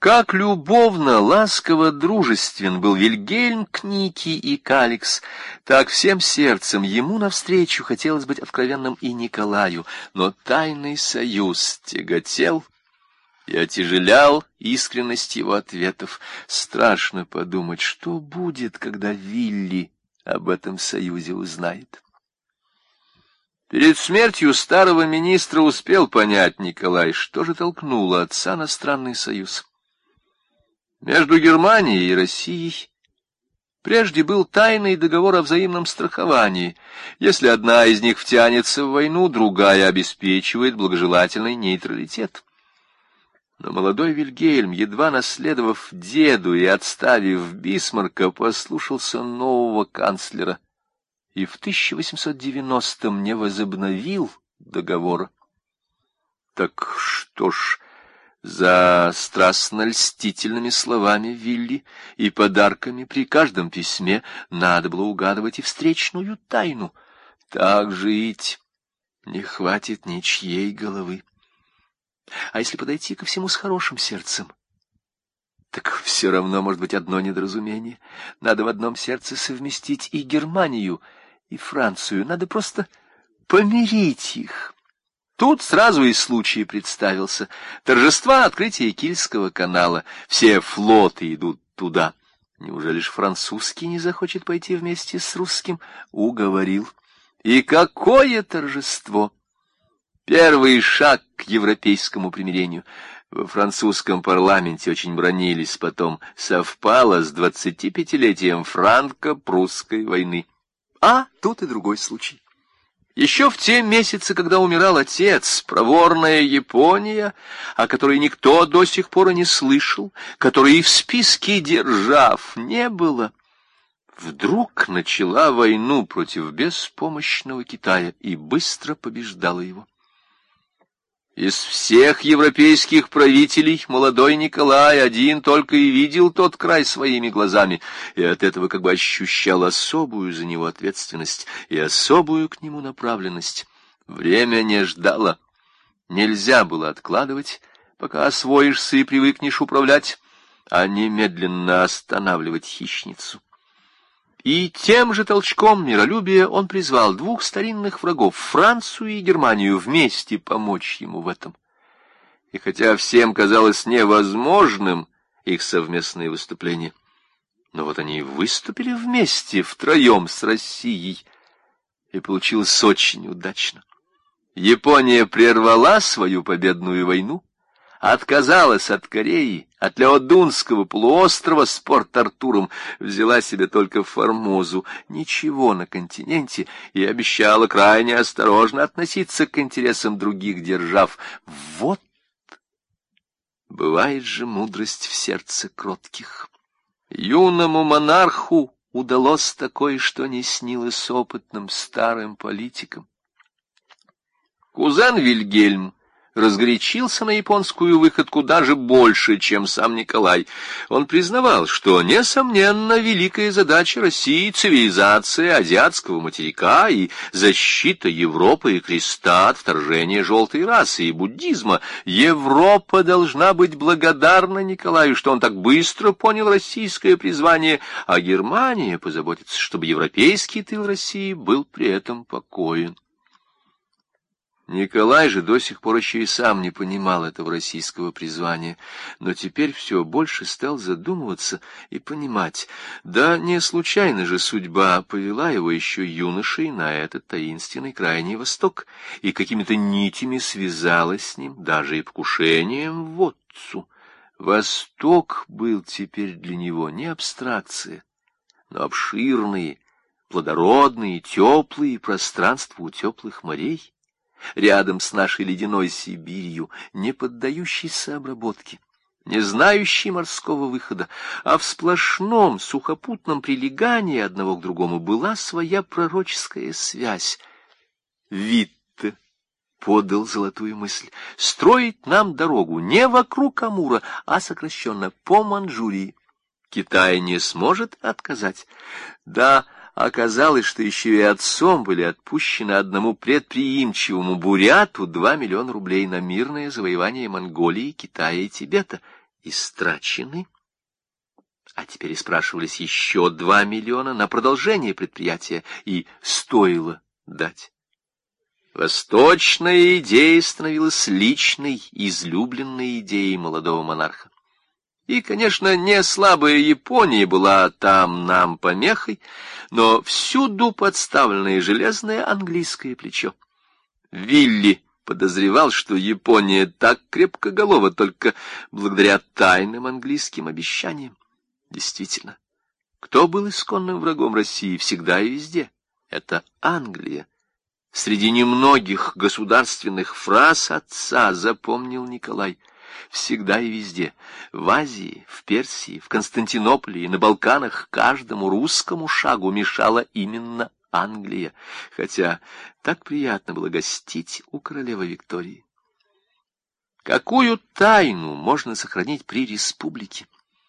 Как любовно, ласково, дружествен был Вильгельм к Нике и Каликс, так всем сердцем ему навстречу хотелось быть откровенным и Николаю, но тайный союз тяготел и отяжелял искренность его ответов. Страшно подумать, что будет, когда Вилли об этом союзе узнает. Перед смертью старого министра успел понять Николай, что же толкнуло отца на странный союз. Между Германией и Россией прежде был тайный договор о взаимном страховании. Если одна из них втянется в войну, другая обеспечивает благожелательный нейтралитет. Но молодой Вильгельм, едва наследовав деду и отставив Бисмарка, послушался нового канцлера и в 1890-м не возобновил договора. Так что ж, за страстно-льстительными словами Вилли и подарками при каждом письме надо было угадывать и встречную тайну. Так жить не хватит ничьей головы. А если подойти ко всему с хорошим сердцем, так все равно может быть одно недоразумение. Надо в одном сердце совместить и Германию, и Францию. Надо просто помирить их. Тут сразу и случай представился. Торжества открытия Кильского канала. Все флоты идут туда. Неужели ж французский не захочет пойти вместе с русским? Уговорил. И какое торжество! Первый шаг к европейскому примирению. Во французском парламенте очень бранились потом. Совпало с 25-летием франко-прусской войны. А тут и другой случай. Еще в те месяцы, когда умирал отец, проворная Япония, о которой никто до сих пор и не слышал, которой и в списке держав не было, вдруг начала войну против беспомощного Китая и быстро побеждала его. Из всех европейских правителей молодой Николай один только и видел тот край своими глазами, и от этого как бы ощущал особую за него ответственность и особую к нему направленность. Время не ждало. Нельзя было откладывать, пока освоишься и привыкнешь управлять, а немедленно останавливать хищницу. И тем же толчком миролюбия он призвал двух старинных врагов, Францию и Германию, вместе помочь ему в этом. И хотя всем казалось невозможным их совместные выступления, но вот они выступили вместе, втроем с Россией, и получилось очень удачно. Япония прервала свою победную войну, отказалась от Кореи, от Леодунского полуострова с Порт-Артуром, взяла себе только Формозу, ничего на континенте, и обещала крайне осторожно относиться к интересам других держав. Вот бывает же мудрость в сердце кротких. Юному монарху удалось такое, что не снилось опытным старым политикам. Кузен Вильгельм разгорячился на японскую выходку даже больше, чем сам Николай. Он признавал, что, несомненно, великая задача России — цивилизация азиатского материка и защита Европы и креста от вторжения желтой расы и буддизма. Европа должна быть благодарна Николаю, что он так быстро понял российское призвание, а Германия позаботится, чтобы европейский тыл России был при этом покоен. Николай же до сих пор еще и сам не понимал этого российского призвания, но теперь все больше стал задумываться и понимать. Да не случайно же судьба повела его еще юношей на этот таинственный крайний восток, и какими-то нитями связалась с ним, даже и покушением в отцу. Восток был теперь для него не абстракция, но обширные, плодородные, теплые пространства у теплых морей, рядом с нашей ледяной Сибирью, не поддающейся обработке, не знающей морского выхода, а в сплошном сухопутном прилегании одного к другому была своя пророческая связь. Витте подал золотую мысль: строить нам дорогу не вокруг Амура, а сокращенно по Манчжурии. Китай не сможет отказать. Да, оказалось, что еще и отцом были отпущены одному предприимчивому буряту 2 миллиона рублей на мирное завоевание Монголии, Китая и Тибета. истрачены, а теперь и спрашивались еще 2 миллиона на продолжение предприятия, и стоило дать. Восточная идея становилась личной, излюбленной идеей молодого монарха. И, конечно, не слабая Япония была там нам помехой, но всюду подставленное железное английское плечо. Вилли подозревал, что Япония так крепкоголова только благодаря тайным английским обещаниям. Действительно, кто был исконным врагом России всегда и везде? Это Англия. Среди немногих государственных фраз отца запомнил Николай. Всегда и везде, в Азии, в Персии, в Константинополе и на Балканах каждому русскому шагу мешала именно Англия, хотя так приятно было гостить у королевы Виктории. Какую тайну можно сохранить при республике?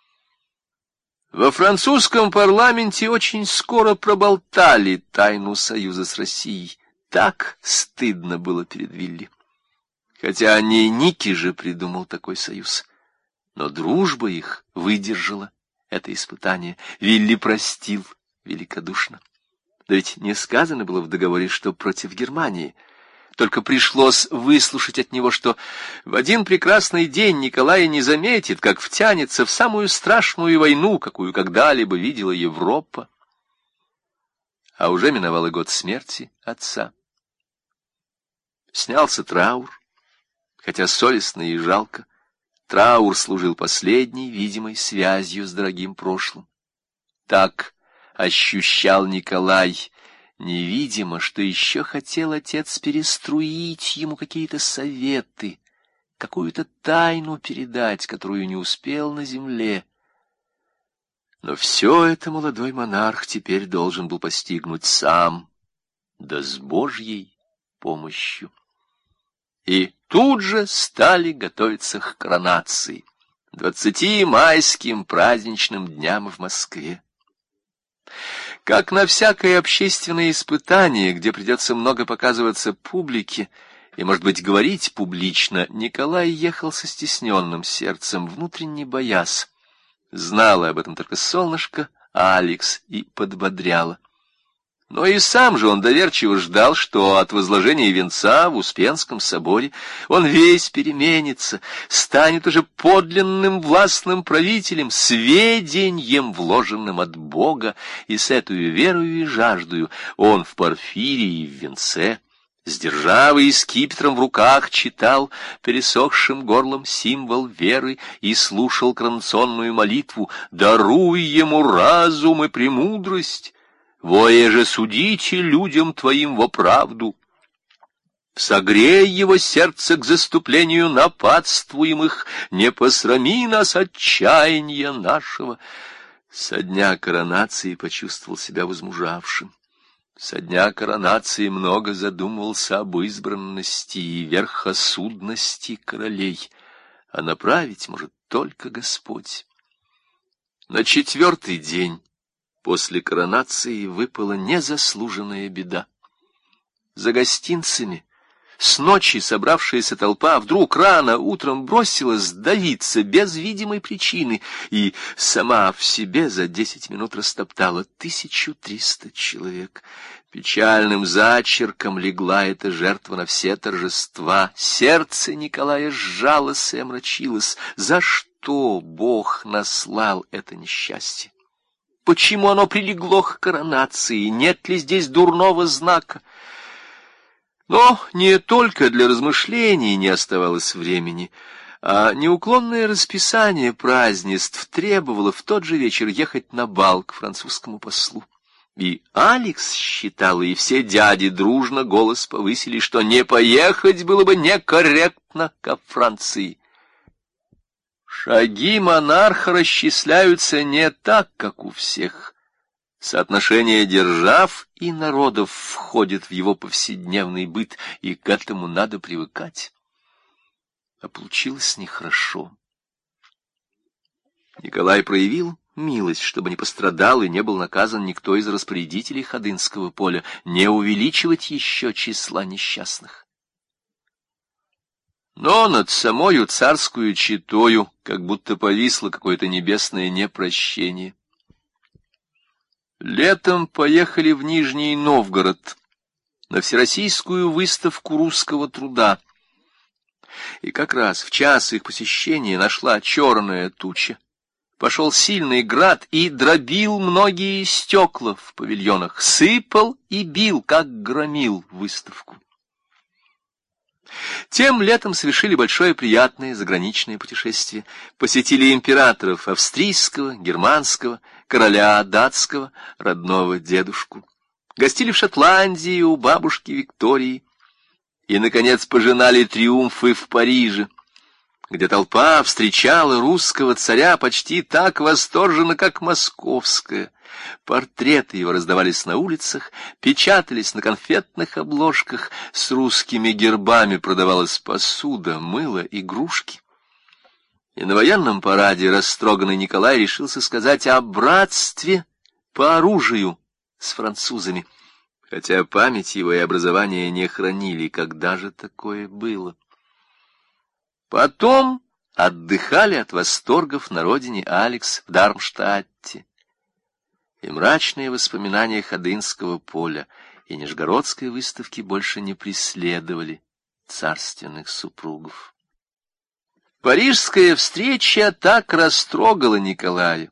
Во французском парламенте очень скоро проболтали тайну союза с Россией. Так стыдно было перед Вилли. Хотя не Ники же придумал такой союз. Но дружба их выдержала это испытание. Вилли простил великодушно. Да ведь не сказано было в договоре, что против Германии. Только пришлось выслушать от него, что в один прекрасный день Николай не заметит, как втянется в самую страшную войну, какую когда-либо видела Европа. А уже миновал и год смерти отца. Снялся траур. Хотя совестно и жалко, траур служил последней видимой связью с дорогим прошлым. Так ощущал Николай, невидимо, что еще хотел отец переструить ему какие-то советы, какую-то тайну передать, которую не успел на земле. Но все это молодой монарх теперь должен был постигнуть сам, да с Божьей помощью. И тут же стали готовиться к коронации, 20 майским праздничным дням в Москве. Как на всякое общественное испытание, где придется много показываться публике и, может быть, говорить публично, Николай ехал со стесненным сердцем, внутренне боясь. Знала об этом только солнышко, Алекс, и подбодряла. Но и сам же он доверчиво ждал, что от возложения венца в Успенском соборе он весь переменится, станет уже подлинным властным правителем, сведеньем, вложенным от Бога, и с этой верою и жаждою он в Порфирии и в венце, с державой и скипетром в руках, читал пересохшим горлом символ веры и слушал коронационную молитву «Даруй ему разум и премудрость». Воеже судите людям твоим во правду. Согрей его сердце к заступлению нападствуемых, не посрами нас отчаяния нашего. Со дня коронации почувствовал себя возмужавшим. Со дня коронации много задумывался об избранности и верхосудности королей, а направить может только Господь. На 4-й день после коронации выпала незаслуженная беда. За гостинцами с ночи собравшаяся толпа вдруг рано утром бросилась давиться без видимой причины и сама в себе за 10 минут растоптала 1300 человек. Печальным зачерком легла эта жертва на все торжества. Сердце Николая сжалось и омрачилось. За что Бог наслал это несчастье? Почему оно прилегло к коронации? Нет ли здесь дурного знака? Но не только для размышлений не оставалось времени, а неуклонное расписание празднеств требовало в тот же вечер ехать на бал к французскому послу. И Алекс считал, и все дяди дружно голос повысили, что не поехать было бы некорректно ко Франции. Шаги монарха расчисляются не так, как у всех. Соотношение держав и народов входит в его повседневный быт, и к этому надо привыкать. А получилось нехорошо. Николай проявил милость, чтобы не пострадал и не был наказан никто из распорядителей Ходынского поля, не увеличивать еще числа несчастных. Но над самою царскую четою как будто повисло какое-то небесное непрощение. Летом поехали в Нижний Новгород на Всероссийскую выставку русского труда. И как раз в час их посещения нашла черная туча. Пошел сильный град и дробил многие стекла в павильонах, сыпал и бил, как громил выставку. Тем летом совершили большое приятное заграничное путешествие. Посетили императоров австрийского, германского, короля датского, родного дедушку. Гостили в Шотландии у бабушки Виктории. И, наконец, пожинали триумфы в Париже, где толпа встречала русского царя почти так восторженно, как московская. Портреты его раздавались на улицах, печатались на конфетных обложках, с русскими гербами продавалась посуда, мыло, игрушки. И на военном параде растроганный Николай решился сказать о братстве по оружию с французами, хотя память его и образование не хранили, когда же такое было. Потом отдыхали от восторгов на родине Алекс в Дармштадте. И мрачные воспоминания Ходынского поля и Нижегородской выставки больше не преследовали царственных супругов. Парижская встреча так растрогала Николая,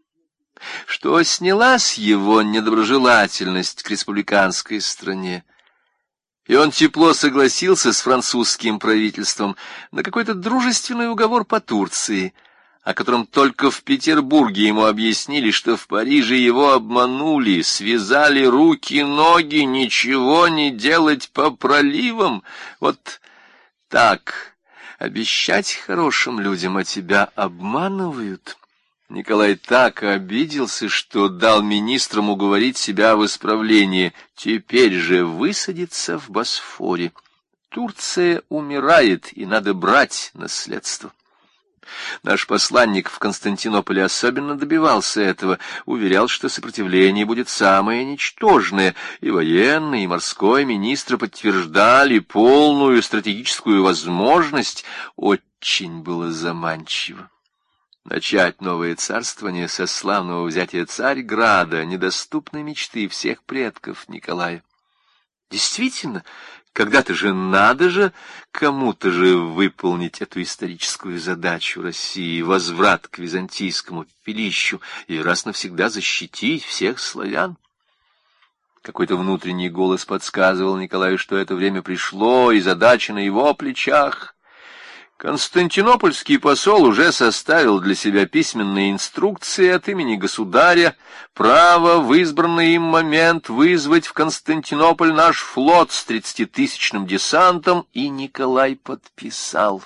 что снялась его недоброжелательность к республиканской стране, и он тепло согласился с французским правительством на какой-то дружественный уговор по Турции, о котором только в Петербурге ему объяснили, что в Париже его обманули, связали руки-ноги, ничего не делать по проливам. Вот так обещать хорошим людям, а тебя обманывают. Николай так обиделся, что дал министрам уговорить себя в исправлении. Теперь же высадиться в Босфоре. Турция умирает, и надо брать наследство. Наш посланник в Константинополе особенно добивался этого, уверял, что сопротивление будет самое ничтожное, и военный, и морской министры подтверждали полную стратегическую возможность. Очень было заманчиво начать новое царствование со славного взятия Царьграда, недоступной мечты всех предков Николая. Действительно, когда-то же надо же кому-то же выполнить эту историческую задачу России, возврат к византийскому пепелищу, и раз навсегда защитить всех славян. Какой-то внутренний голос подсказывал Николаю, что это время пришло, и задача на его плечах. Константинопольский посол уже составил для себя письменные инструкции от имени государя, право в избранный им момент вызвать в Константинополь наш флот с 30-тысячным десантом, и Николай подписал.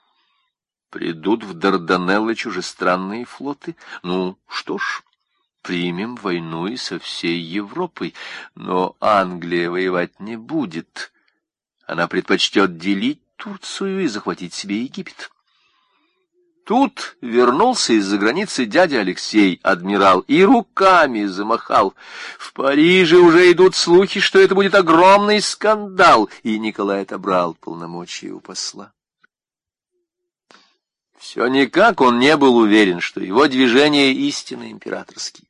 Придут в Дарданеллы чужестранные флоты. Ну, что ж, примем войну и со всей Европой, но Англия воевать не будет. Она предпочтет делить Турцию и захватить себе Египет. Тут вернулся из-за границы дядя Алексей, адмирал, и руками замахал. В Париже уже идут слухи, что это будет огромный скандал, и Николай отобрал полномочия у посла. Все никак он не был уверен, что его движения истинно императорские.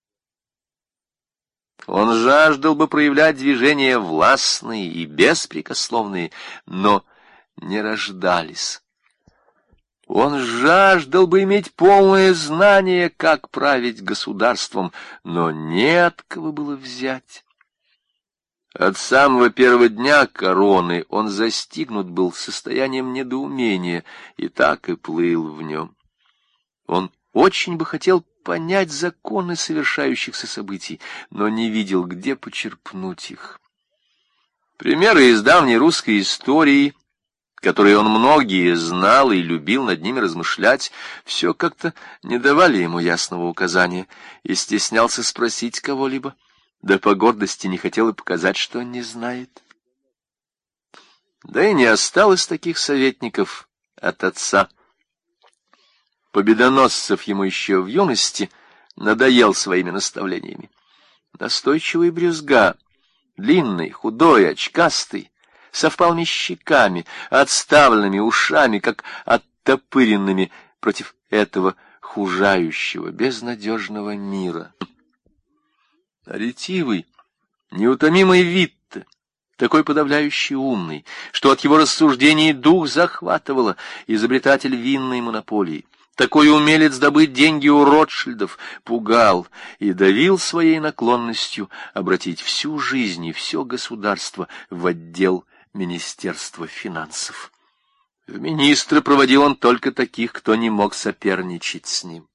Он жаждал бы проявлять движения властные и беспрекословные, но не рождались. Он жаждал бы иметь полное знание, как править государством, но не от кого было взять. От самого первого дня короны он застигнут был состоянием недоумения, и так и плыл в нем. Он очень бы хотел понять законы совершающихся событий, но не видел, где почерпнуть их. Примеры из давней русской истории, которые он многие знал и любил над ними размышлять, все как-то не давали ему ясного указания, и стеснялся спросить кого-либо, да по гордости не хотел и показать, что он не знает. Да и не осталось таких советников от отца. Победоносцев ему еще в юности надоел своими наставлениями. Настойчивый брюзга, длинный, худой, очкастый, со впалыми щеками, отставленными ушами, как оттопыренными против этого хужающего, безнадежного мира. Ретивый, неутомимый Витте, такой подавляющий умный, что от его рассуждений дух захватывало, изобретатель винной монополии, такой умелец добыть деньги у Ротшильдов, пугал и давил своей наклонностью обратить всю жизнь и все государство в отдел Министерства финансов. В министры проводил он только таких, кто не мог соперничать с ним.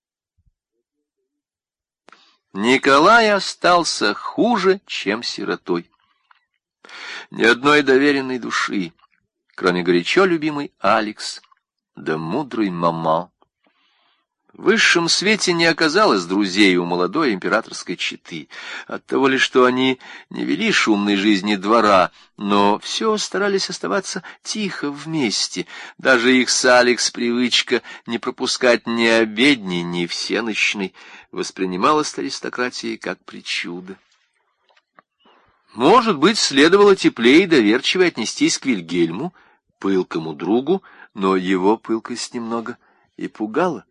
Николай остался хуже, чем сиротой. Ни одной доверенной души, кроме горячо любимой Алекс, да мудрой мама. В высшем свете не оказалось друзей у молодой императорской четы, оттого лишь, что они не вели шумной жизни двора, но все старались оставаться тихо вместе. Даже их с Алекс привычка не пропускать ни обедни, ни всенощной воспринималась аристократией как причуда. Может быть, следовало теплее и доверчиво отнестись к Вильгельму, пылкому другу, но его пылкость немного и пугала.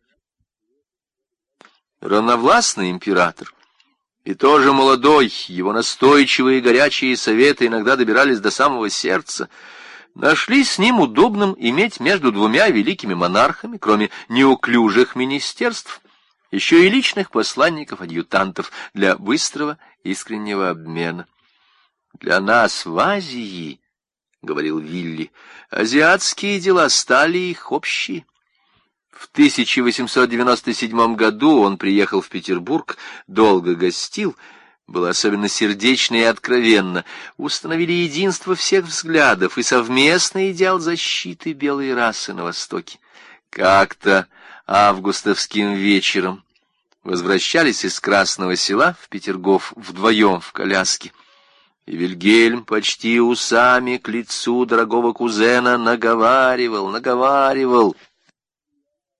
Равновластный император, и тоже молодой, его настойчивые и горячие советы иногда добирались до самого сердца, нашли с ним удобным иметь между двумя великими монархами, кроме неуклюжих министерств, еще и личных посланников-адъютантов для быстрого искреннего обмена. «Для нас в Азии, — говорил Вилли, — азиатские дела стали их общие». В 1897 году он приехал в Петербург, долго гостил, было особенно сердечно и откровенно, установили единство всех взглядов и совместный идеал защиты белой расы на Востоке. Как-то августовским вечером возвращались из Красного Села в Петергоф вдвоем в коляске, и Вильгельм почти усами к лицу дорогого кузена наговаривал.